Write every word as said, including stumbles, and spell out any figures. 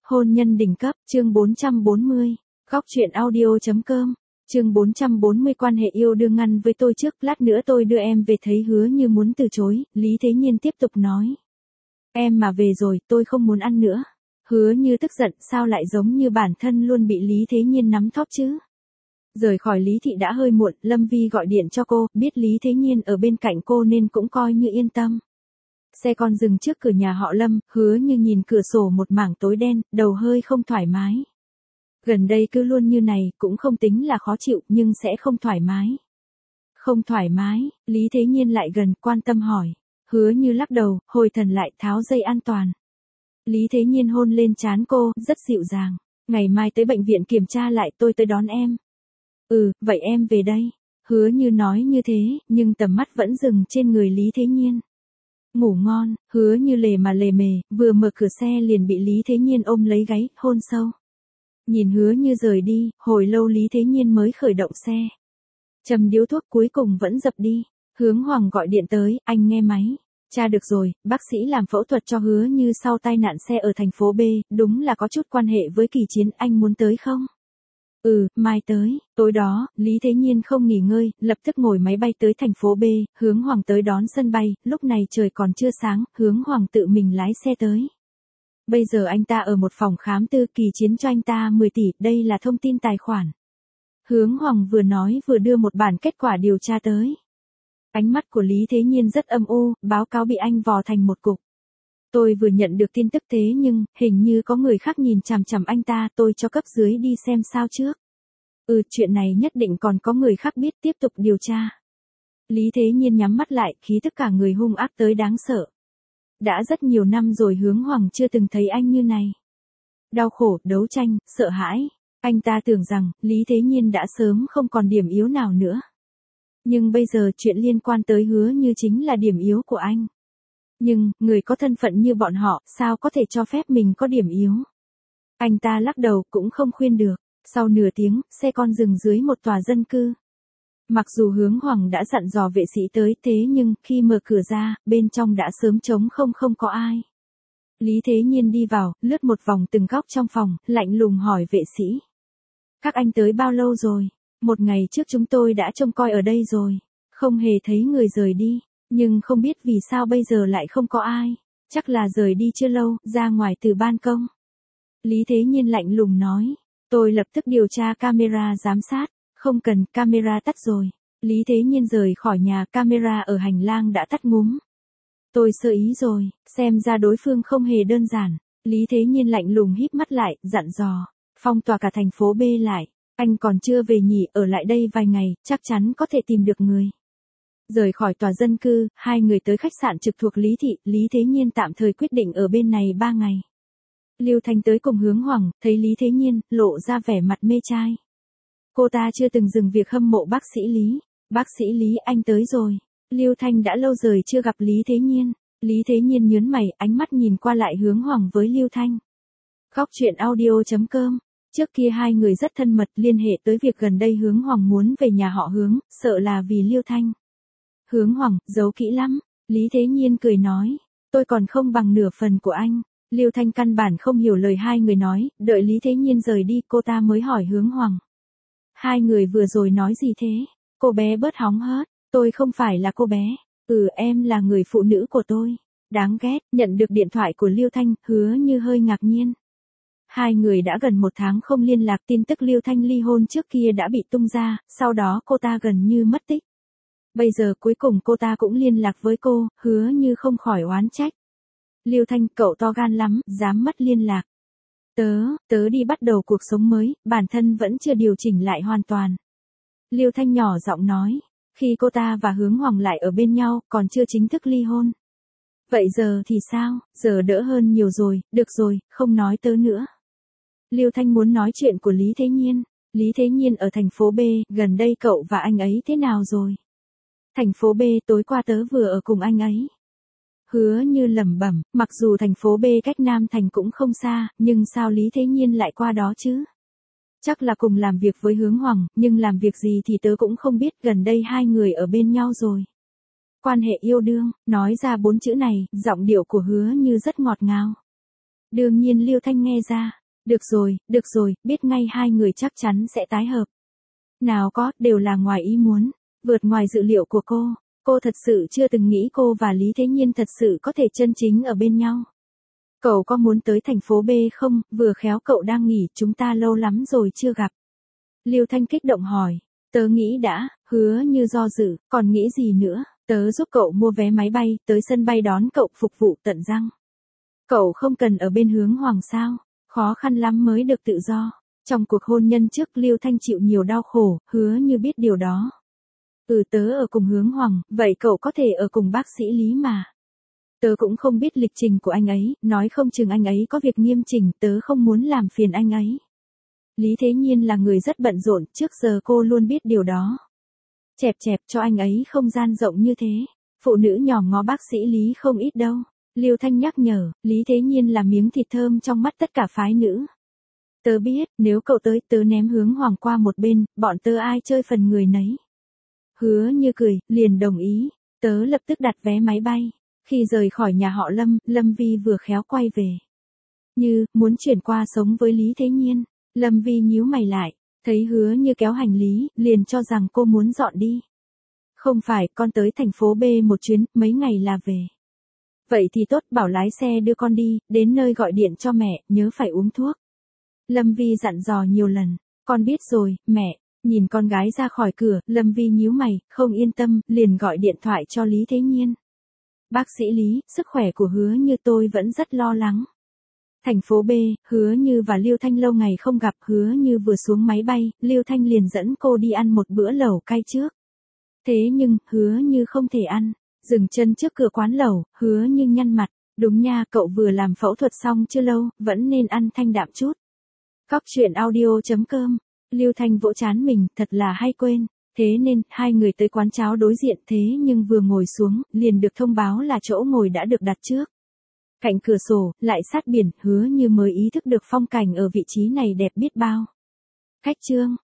Hôn nhân đỉnh cấp, chương bốn trăm bốn mươi. Góc truyện audio.com. Chương bốn trăm bốn mươi quan hệ yêu đương ngăn với tôi trước, lát nữa tôi đưa em về. Thấy Hứa Như muốn từ chối, Lý Thế Nhiên tiếp tục nói. Em mà về rồi, tôi không muốn ăn nữa. Hứa Như tức giận, sao lại giống như bản thân luôn bị Lý Thế Nhiên nắm thóp chứ? Rời khỏi Lý Thị đã hơi muộn, Lâm Vi gọi điện cho cô, biết Lý Thế Nhiên ở bên cạnh cô nên cũng coi như yên tâm. Xe con dừng trước cửa nhà họ Lâm, Hứa Như nhìn cửa sổ một mảng tối đen, đầu hơi không thoải mái. Gần đây cứ luôn như này, cũng không tính là khó chịu, nhưng sẽ không thoải mái. Không thoải mái, Lý Thế Nhiên lại gần, quan tâm hỏi. Hứa Như lắc đầu, hồi thần lại, tháo dây an toàn. Lý Thế Nhiên hôn lên trán cô, rất dịu dàng. Ngày mai tới bệnh viện kiểm tra lại, tôi tới đón em. Ừ, vậy em về đây. Hứa Như nói như thế, nhưng tầm mắt vẫn dừng trên người Lý Thế Nhiên. Ngủ ngon, Hứa Như lề mà lề mề, vừa mở cửa xe liền bị Lý Thế Nhiên ôm lấy gáy, hôn sâu. Nhìn Hứa Như rời đi, hồi lâu Lý Thế Nhiên mới khởi động xe. Châm điếu thuốc cuối cùng vẫn dập đi. Hướng Hoàng gọi điện tới, anh nghe máy. Cha được rồi, bác sĩ làm phẫu thuật cho Hứa Như sau tai nạn xe ở thành phố B, đúng là có chút quan hệ với Kỳ Chiến, anh muốn tới không? Ừ, mai tới. Tối đó, Lý Thế Nhiên không nghỉ ngơi, lập tức ngồi máy bay tới thành phố B, Hướng Hoàng tới đón sân bay, lúc này trời còn chưa sáng, Hướng Hoàng tự mình lái xe tới. Bây giờ anh ta ở một phòng khám tư, Kỳ Chiến cho anh ta mười tỷ, đây là thông tin tài khoản. Hướng Hoàng vừa nói vừa đưa một bản kết quả điều tra tới. Ánh mắt của Lý Thế Nhiên rất âm u, báo cáo bị anh vò thành một cục. Tôi vừa nhận được tin tức thế nhưng, hình như có người khác nhìn chằm chằm anh ta, tôi cho cấp dưới đi xem sao trước. Ừ, chuyện này nhất định còn có người khác biết, tiếp tục điều tra. Lý Thế Nhiên nhắm mắt lại, khí tức cả người hung ác tới đáng sợ. Đã rất nhiều năm rồi Hướng Hoàng chưa từng thấy anh như này. Đau khổ, đấu tranh, sợ hãi. Anh ta tưởng rằng, Lý Thế Nhiên đã sớm không còn điểm yếu nào nữa. Nhưng bây giờ chuyện liên quan tới Hứa Như chính là điểm yếu của anh. Nhưng, người có thân phận như bọn họ, sao có thể cho phép mình có điểm yếu? Anh ta lắc đầu, cũng không khuyên được. Sau nửa tiếng, xe con dừng dưới một tòa dân cư. Mặc dù Hướng Hoàng đã dặn dò vệ sĩ tới, thế nhưng, khi mở cửa ra, bên trong đã sớm trống không không có ai. Lý Thế Nhiên đi vào, lướt một vòng từng góc trong phòng, lạnh lùng hỏi vệ sĩ. Các anh tới bao lâu rồi? Một ngày trước chúng tôi đã trông coi ở đây rồi. Không hề thấy người rời đi. Nhưng không biết vì sao bây giờ lại không có ai. Chắc là rời đi chưa lâu, ra ngoài từ ban công. Lý Thế Nhiên lạnh lùng nói. Tôi lập tức điều tra camera giám sát. Không cần, camera tắt rồi. Lý Thế Nhiên rời khỏi nhà, camera ở hành lang đã tắt ngúm. Tôi sơ ý rồi, xem ra đối phương không hề đơn giản. Lý Thế Nhiên lạnh lùng híp mắt lại, dặn dò. Phong tỏa cả thành phố B lại. Anh còn chưa về nhỉ, ở lại đây vài ngày, chắc chắn có thể tìm được người. Rời khỏi tòa dân cư, hai người tới khách sạn trực thuộc Lý Thị, Lý Thế Nhiên tạm thời quyết định ở bên này ba ngày. Lưu Thanh tới cùng Hướng Hoàng, thấy Lý Thế Nhiên, lộ ra vẻ mặt mê trai. Cô ta chưa từng dừng việc hâm mộ bác sĩ Lý. Bác sĩ Lý, anh tới rồi. Lưu Thanh đã lâu rồi chưa gặp Lý Thế Nhiên. Lý Thế Nhiên nhớn mày, ánh mắt nhìn qua lại Hướng Hoàng với Lưu Thanh. Góc truyện audio.com. Trước kia hai người rất thân mật, liên hệ tới việc gần đây Hướng Hoàng muốn về nhà họ Hướng, sợ là vì Lưu Thanh. Hướng Hoàng, giấu kỹ lắm. Lý Thế Nhiên cười nói. Tôi còn không bằng nửa phần của anh. Lưu Thanh căn bản không hiểu lời hai người nói, đợi Lý Thế Nhiên rời đi cô ta mới hỏi Hướng Hoàng. Hai người vừa rồi nói gì thế? Cô bé bớt hóng hớt. Tôi không phải là cô bé. Ừ, em là người phụ nữ của tôi. Đáng ghét. Nhận được điện thoại của Lưu Thanh, Hứa Như hơi ngạc nhiên. Hai người đã gần một tháng không liên lạc, tin tức Lưu Thanh ly hôn trước kia đã bị tung ra, sau đó cô ta gần như mất tích. Bây giờ cuối cùng cô ta cũng liên lạc với cô, Hứa Như không khỏi oán trách. Lưu Thanh, cậu to gan lắm, dám mất liên lạc. Tớ, tớ đi bắt đầu cuộc sống mới, bản thân vẫn chưa điều chỉnh lại hoàn toàn. Lưu Thanh nhỏ giọng nói, khi cô ta và Hướng Hoàng lại ở bên nhau, còn chưa chính thức ly hôn. Vậy giờ thì sao, giờ đỡ hơn nhiều rồi, được rồi, không nói tớ nữa. Lưu Thanh muốn nói chuyện của Lý Thế Nhiên. Lý Thế Nhiên ở thành phố B, gần đây cậu và anh ấy thế nào rồi? Thành phố B, tối qua tớ vừa ở cùng anh ấy. Hứa Như lẩm bẩm, mặc dù thành phố B cách Nam Thành cũng không xa, nhưng sao Lý Thế Nhiên lại qua đó chứ? Chắc là cùng làm việc với Hướng Hoàng, nhưng làm việc gì thì tớ cũng không biết, gần đây hai người ở bên nhau rồi. Quan hệ yêu đương, nói ra bốn chữ này, giọng điệu của Hứa Như rất ngọt ngào. Đương nhiên Lưu Thanh nghe ra. Được rồi, được rồi, biết ngay hai người chắc chắn sẽ tái hợp. Nào có, đều là ngoài ý muốn, vượt ngoài dự liệu của cô. Cô thật sự chưa từng nghĩ cô và Lý Thế Nhiên thật sự có thể chân chính ở bên nhau. Cậu có muốn tới thành phố B không, vừa khéo cậu đang nghỉ, chúng ta lâu lắm rồi chưa gặp. Lưu Thanh kích động hỏi, tớ nghĩ đã, Hứa Như do dự, còn nghĩ gì nữa, tớ giúp cậu mua vé máy bay, tới sân bay đón cậu phục vụ tận răng. Cậu không cần ở bên Hướng Hoàng sao, khó khăn lắm mới được tự do. Trong cuộc hôn nhân trước Lưu Thanh chịu nhiều đau khổ, Hứa Như biết điều đó. Ừ tớ ở cùng Hướng Hoàng, vậy cậu có thể ở cùng bác sĩ Lý mà. Tớ cũng không biết lịch trình của anh ấy, nói không chừng anh ấy có việc nghiêm chỉnh, tớ không muốn làm phiền anh ấy. Lý Thế Nhiên là người rất bận rộn, trước giờ cô luôn biết điều đó. Chẹp chẹp cho anh ấy không gian rộng như thế, phụ nữ nhòm ngó bác sĩ Lý không ít đâu. Lưu Thanh nhắc nhở, Lý Thế Nhiên là miếng thịt thơm trong mắt tất cả phái nữ. Tớ biết, nếu cậu tới tớ ném Hướng Hoàng qua một bên, bọn tớ ai chơi phần người nấy. Hứa Như cười, liền đồng ý, tớ lập tức đặt vé máy bay. Khi rời khỏi nhà họ Lâm, Lâm Vi vừa khéo quay về. Như, muốn chuyển qua sống với Lý Thế Nhiên. Lâm Vi nhíu mày lại, thấy Hứa Như kéo hành lý, liền cho rằng cô muốn dọn đi. Không phải, con tới thành phố B một chuyến, mấy ngày là về. Vậy thì tốt, bảo lái xe đưa con đi, đến nơi gọi điện cho mẹ, nhớ phải uống thuốc. Lâm Vi dặn dò nhiều lần, con biết rồi, mẹ. Nhìn con gái ra khỏi cửa, Lâm Vi nhíu mày, không yên tâm, liền gọi điện thoại cho Lý Thế Nhiên. Bác sĩ Lý, sức khỏe của Hứa Như tôi vẫn rất lo lắng. Thành phố B, Hứa Như và Lưu Thanh lâu ngày không gặp, Hứa Như vừa xuống máy bay, Lưu Thanh liền dẫn cô đi ăn một bữa lẩu cay trước. Thế nhưng, Hứa Như không thể ăn, dừng chân trước cửa quán lẩu, Hứa Như nhăn mặt, đúng nha, cậu vừa làm phẫu thuật xong chưa lâu, vẫn nên ăn thanh đạm chút. Góc truyện audio chấm com, Lưu Thanh vỗ trán mình, thật là hay quên. Thế nên, hai người tới quán cháo đối diện thế nhưng vừa ngồi xuống, liền được thông báo là chỗ ngồi đã được đặt trước. Cạnh cửa sổ, lại sát biển, Hứa Như mới ý thức được phong cảnh ở vị trí này đẹp biết bao. Khách trương,